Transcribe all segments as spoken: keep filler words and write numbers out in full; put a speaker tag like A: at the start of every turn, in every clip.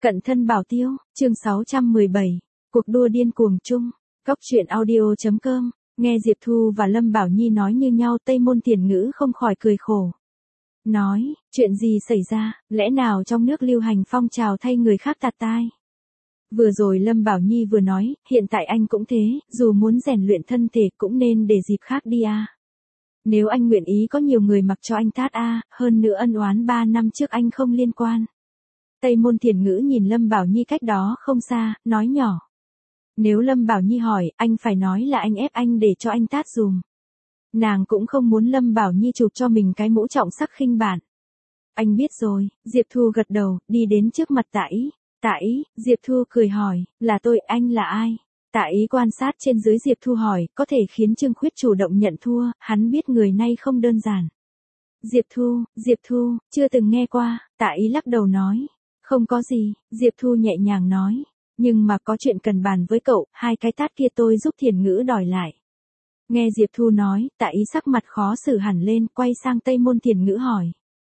A: Cận thân bảo tiêu, chương sáu trăm mười bảy, cuộc đua điên cuồng chung, cóc truyện audio chấm com, nghe Diệp Thu và Lâm Bảo Nhi nói như nhau Tây Môn Thiển Ngữ không khỏi cười khổ. Nói, chuyện gì xảy ra, lẽ nào trong nước lưu hành phong trào thay người khác tạt tai. Vừa rồi Lâm Bảo Nhi vừa nói, hiện tại anh cũng thế, dù muốn rèn luyện thân thể cũng nên để dịp khác đi à. Nếu anh nguyện ý có nhiều người mặc cho anh tát à, hơn nữa ân oán ba năm trước anh không liên quan. Tây Môn Thiển Ngữ nhìn Lâm Bảo Nhi cách đó không xa, nói nhỏ. Nếu Lâm Bảo Nhi hỏi, anh phải nói là anh ép anh để cho anh tát dùm. Nàng cũng không muốn Lâm Bảo Nhi chụp cho mình cái mũ trọng sắc khinh bản. Anh biết rồi, Diệp Thu gật đầu, đi đến trước mặt Tạ Ý. Tạ Ý, Diệp Thu cười hỏi, là tôi, anh là ai? Tạ Ý quan sát trên dưới Diệp Thu hỏi, có thể khiến Trương Khuyết chủ động nhận thua, hắn biết người này không đơn giản. Diệp Thu, Diệp Thu, chưa từng nghe qua, Tạ Ý lắc đầu nói. Không có gì, Diệp Thu nhẹ nhàng nói. Nhưng mà có chuyện cần bàn với cậu, hai cái tát kia tôi giúp Thiển Ngữ đòi lại. Nghe Diệp Thu nói, Tạ Ý sắc mặt khó xử hẳn lên, quay sang Tây Môn Thiển Ngữ hỏi.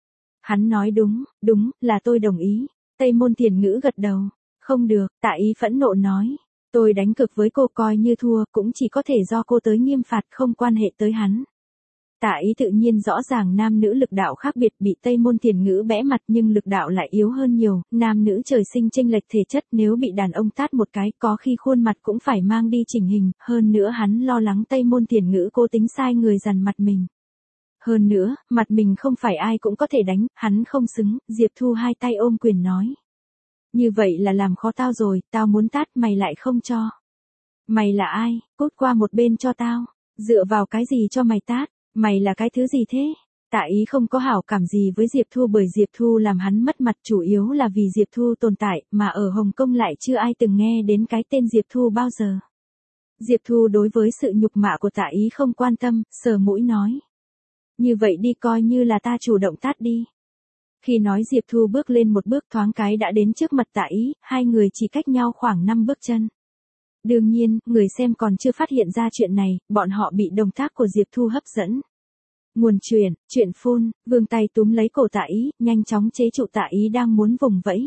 A: Hắn nói đúng, đúng, là tôi đồng ý. Tây Môn Thiển Ngữ gật đầu. Không được, Tạ Ý phẫn nộ nói. Tôi đánh cược với cô coi như thua, cũng chỉ có thể do cô tới nghiêm phạt không quan hệ tới hắn. Tạ Ý tự nhiên rõ ràng nam nữ lực đạo khác biệt, bị Tây Môn Thiển Ngữ bẽ mặt nhưng lực đạo lại yếu hơn nhiều, nam nữ trời sinh chênh lệch thể chất, nếu bị đàn ông tát một cái có khi khuôn mặt cũng phải mang đi chỉnh hình, hơn nữa hắn lo lắng Tây Môn Thiển Ngữ cố tính sai người dằn mặt mình. Hơn nữa, mặt mình không phải ai cũng có thể đánh, hắn không xứng, Diệp Thu hai tay ôm quyền nói. Như vậy là làm khó tao rồi, tao muốn tát mày lại không cho. Mày là ai, cút qua một bên cho tao, dựa vào cái gì cho mày tát? Mày là cái thứ gì thế? Tạ Ý không có hảo cảm gì với Diệp Thu bởi Diệp Thu làm hắn mất mặt chủ yếu là vì Diệp Thu tồn tại mà ở Hồng Kông lại chưa ai từng nghe đến cái tên Diệp Thu bao giờ. Diệp Thu đối với sự nhục mạ của Tạ Ý không quan tâm, sờ mũi nói. Như vậy đi coi như là ta chủ động tát đi. Khi nói Diệp Thu bước lên một bước thoáng cái đã đến trước mặt Tạ Ý, hai người chỉ cách nhau khoảng năm bước chân. Đương nhiên, người xem còn chưa phát hiện ra chuyện này, bọn họ bị động tác của Diệp Thu hấp dẫn. Nguồn truyền, chuyện phun, vươn tay túm lấy cổ Tạ Ý, nhanh chóng chế trụ Tạ Ý đang muốn vùng vẫy.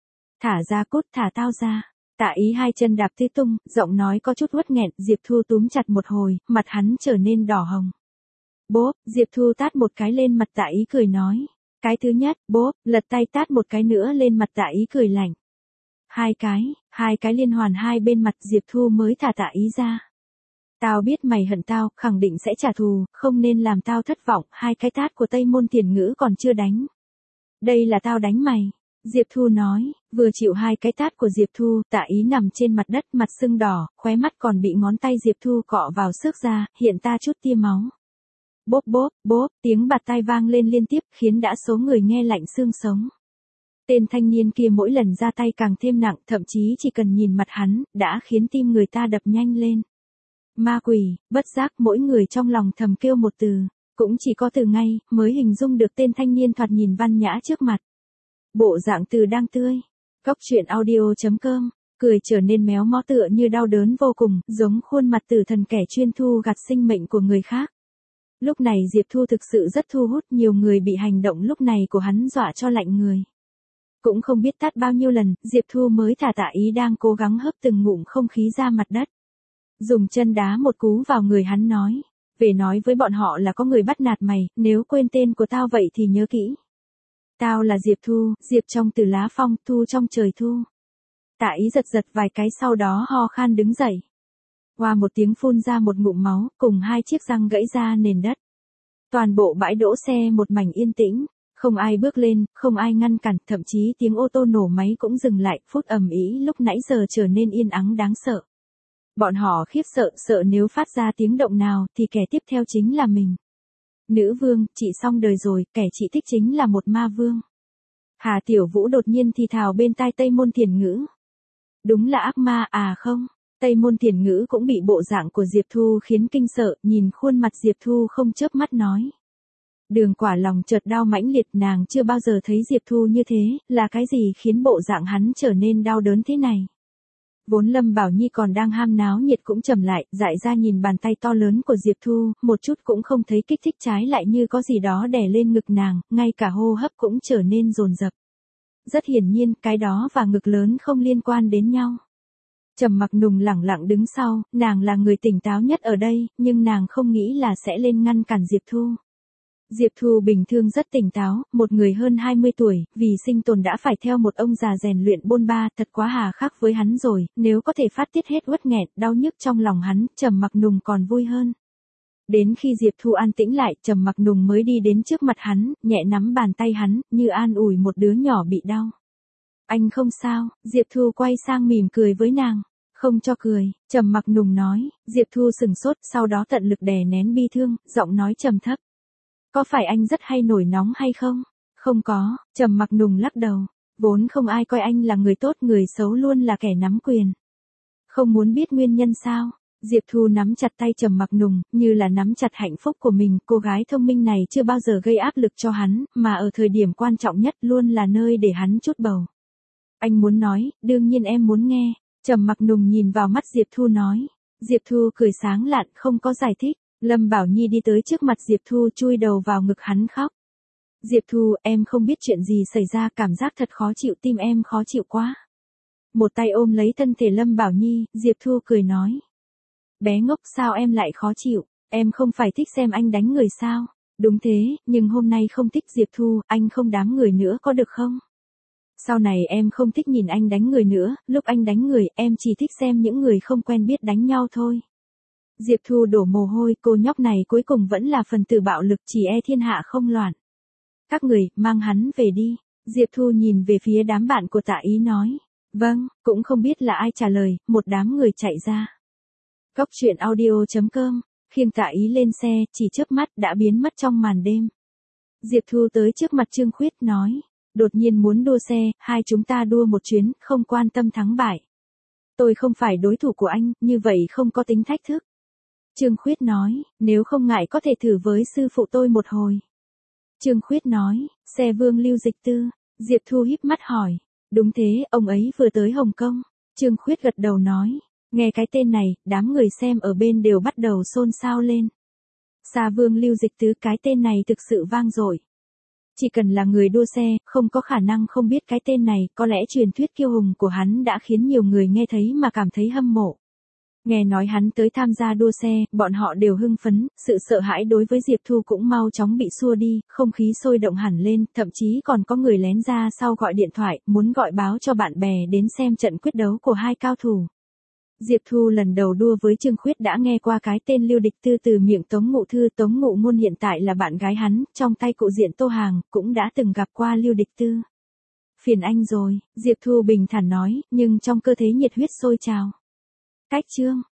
A: Thả ra cút, thả tao ra. Tạ Ý hai chân đạp tứ tung, giọng nói có chút uất nghẹn, Diệp Thu túm chặt một hồi, mặt hắn trở nên đỏ hồng. Bốp, Diệp Thu tát một cái lên mặt Tạ Ý cười nói. Cái thứ nhất, bốp, lật tay tát một cái nữa lên mặt Tạ Ý cười lạnh. Hai cái, hai cái liên hoàn hai bên mặt Diệp Thu mới thả Tạ Ý ra. Tao biết mày hận tao, khẳng định sẽ trả thù, không nên làm tao thất vọng, hai cái tát của Tây Môn Thiển Ngữ còn chưa đánh. Đây là tao đánh mày. Diệp Thu nói, vừa chịu hai cái tát của Diệp Thu, Tạ Ý nằm trên mặt đất mặt sưng đỏ, khóe mắt còn bị ngón tay Diệp Thu cọ vào xước ra, hiện ta chút tia máu. Bốp bốp, bốp, tiếng bạt tai vang lên liên tiếp khiến đã số người nghe lạnh xương sống. Tên thanh niên kia mỗi lần ra tay càng thêm nặng, thậm chí chỉ cần nhìn mặt hắn, đã khiến tim người ta đập nhanh lên. Ma quỷ, bất giác mỗi người trong lòng thầm kêu một từ, cũng chỉ có từ ngay, mới hình dung được tên thanh niên thoạt nhìn văn nhã trước mặt. Bộ dạng từ đang tươi. Cóc truyện audio chấm com, cười trở nên méo mó tựa như đau đớn vô cùng, giống khuôn mặt tử thần kẻ chuyên thu gặt sinh mệnh của người khác. Lúc này Diệp Thu thực sự rất thu hút, nhiều người bị hành động lúc này của hắn dọa cho lạnh người. Cũng không biết tát bao nhiêu lần, Diệp Thu mới thả Tạ Ý đang cố gắng hấp từng ngụm không khí ra mặt đất. Dùng chân đá một cú vào người hắn nói. Về nói với bọn họ là có người bắt nạt mày, nếu quên tên của tao vậy thì nhớ kỹ. Tao là Diệp Thu, Diệp trong từ lá phong, thu trong trời thu. Tạ Ý giật giật vài cái sau đó ho khan đứng dậy. Qua một tiếng phun ra một ngụm máu, cùng hai chiếc răng gãy ra nền đất. Toàn bộ bãi đỗ xe một mảnh yên tĩnh. Không ai bước lên, không ai ngăn cản, thậm chí tiếng ô tô nổ máy cũng dừng lại, phút ầm ĩ lúc nãy giờ trở nên yên ắng đáng sợ. Bọn họ khiếp sợ, sợ nếu phát ra tiếng động nào thì kẻ tiếp theo chính là mình. Nữ vương, chị xong đời rồi, kẻ chị thích chính là một ma vương. Hà Tiểu Vũ đột nhiên thì thào bên tai Tây Môn Thiển Ngữ. Đúng là ác ma à không? Tây Môn Thiển Ngữ cũng bị bộ dạng của Diệp Thu khiến kinh sợ, nhìn khuôn mặt Diệp Thu không chớp mắt nói. Đường Quả lòng chợt đau mãnh liệt, nàng chưa bao giờ thấy Diệp Thu như thế, là cái gì khiến bộ dạng hắn trở nên đau đớn thế này. Vốn Lâm Bảo Nhi còn đang ham náo nhiệt cũng trầm lại, dại ra nhìn bàn tay to lớn của Diệp Thu, một chút cũng không thấy kích thích, trái lại như có gì đó đè lên ngực nàng, ngay cả hô hấp cũng trở nên dồn dập. Rất hiển nhiên, cái đó và ngực lớn không liên quan đến nhau. Trầm Mặc Nùng lẳng lặng đứng sau, nàng là người tỉnh táo nhất ở đây, nhưng nàng không nghĩ là sẽ lên ngăn cản Diệp Thu. Diệp Thu bình thường rất tỉnh táo, một người hơn hai mươi tuổi, vì sinh tồn đã phải theo một ông già rèn luyện bôn ba, thật quá hà khắc với hắn rồi, nếu có thể phát tiết hết uất nghẹn, đau nhức trong lòng hắn, Trầm Mặc Nùng còn vui hơn. Đến khi Diệp Thu an tĩnh lại, Trầm Mặc Nùng mới đi đến trước mặt hắn, nhẹ nắm bàn tay hắn, như an ủi một đứa nhỏ bị đau. Anh không sao, Diệp Thu quay sang mỉm cười với nàng. Không cho cười, Trầm Mặc Nùng nói, Diệp Thu sừng sốt, sau đó tận lực đè nén bi thương, giọng nói trầm thấp. Có phải anh rất hay nổi nóng hay không? Không có, Trầm Mặc Nùng lắc đầu, vốn không ai coi anh là người tốt, người xấu luôn là kẻ nắm quyền. Không muốn biết nguyên nhân sao? Diệp Thu nắm chặt tay Trầm Mặc Nùng, như là nắm chặt hạnh phúc của mình, cô gái thông minh này chưa bao giờ gây áp lực cho hắn, mà ở thời điểm quan trọng nhất luôn là nơi để hắn trút bầu. Anh muốn nói, đương nhiên em muốn nghe. Trầm Mặc Nùng nhìn vào mắt Diệp Thu nói. Diệp Thu cười sáng lạn, không có giải thích. Lâm Bảo Nhi đi tới trước mặt Diệp Thu, chui đầu vào ngực hắn khóc. Diệp Thu, em không biết chuyện gì xảy ra, cảm giác thật khó chịu, tim em khó chịu quá. Một tay ôm lấy thân thể Lâm Bảo Nhi, Diệp Thu cười nói. Bé ngốc, sao em lại khó chịu, em không phải thích xem anh đánh người sao? Đúng thế, nhưng hôm nay không thích. Diệp Thu, anh không đám người nữa có được không? Sau này em không thích nhìn anh đánh người nữa, lúc anh đánh người, em chỉ thích xem những người không quen biết đánh nhau thôi. Diệp Thu đổ mồ hôi, cô nhóc này cuối cùng vẫn là phần tử bạo lực, chỉ e thiên hạ không loạn. Các người, mang hắn về đi. Diệp Thu nhìn về phía đám bạn của Tạ Ý nói. Vâng, cũng không biết là ai trả lời, một đám người chạy ra. Góc truyện audio chấm com, khiêng Tạ Ý lên xe, chỉ chớp mắt đã biến mất trong màn đêm. Diệp Thu tới trước mặt Trương Khuyết nói. Đột nhiên muốn đua xe, hai chúng ta đua một chuyến, không quan tâm thắng bại. Tôi không phải đối thủ của anh, như vậy không có tính thách thức. Trương Khuyết nói, nếu không ngại có thể thử với sư phụ tôi một hồi. Trương Khuyết nói, xe Vương Lưu Dịch Tư. Diệp Thu híp mắt hỏi, đúng thế, ông ấy vừa tới Hồng Kông. Trương Khuyết gật đầu nói, nghe cái tên này, đám người xem ở bên đều bắt đầu xôn xao lên. Xa Vương Lưu Dịch Tứ, cái tên này thực sự vang dội. Chỉ cần là người đua xe, không có khả năng không biết cái tên này, có lẽ truyền thuyết kiêu hùng của hắn đã khiến nhiều người nghe thấy mà cảm thấy hâm mộ. Nghe nói hắn tới tham gia đua xe, bọn họ đều hưng phấn, sự sợ hãi đối với Diệp Thu cũng mau chóng bị xua đi, không khí sôi động hẳn lên, thậm chí còn có người lén ra sau gọi điện thoại, muốn gọi báo cho bạn bè đến xem trận quyết đấu của hai cao thủ. Diệp Thu lần đầu đua với Trương Khuyết đã nghe qua cái tên Lưu Địch Tư từ miệng Tống Ngụ Thư. Tống Ngụ Ngôn hiện tại là bạn gái hắn, trong tay cụ diện Tô Hàng, cũng đã từng gặp qua Lưu Địch Tư. Phiền anh rồi, Diệp Thu bình thản nói, nhưng trong cơ thể nhiệt huyết sôi trào. Cách chương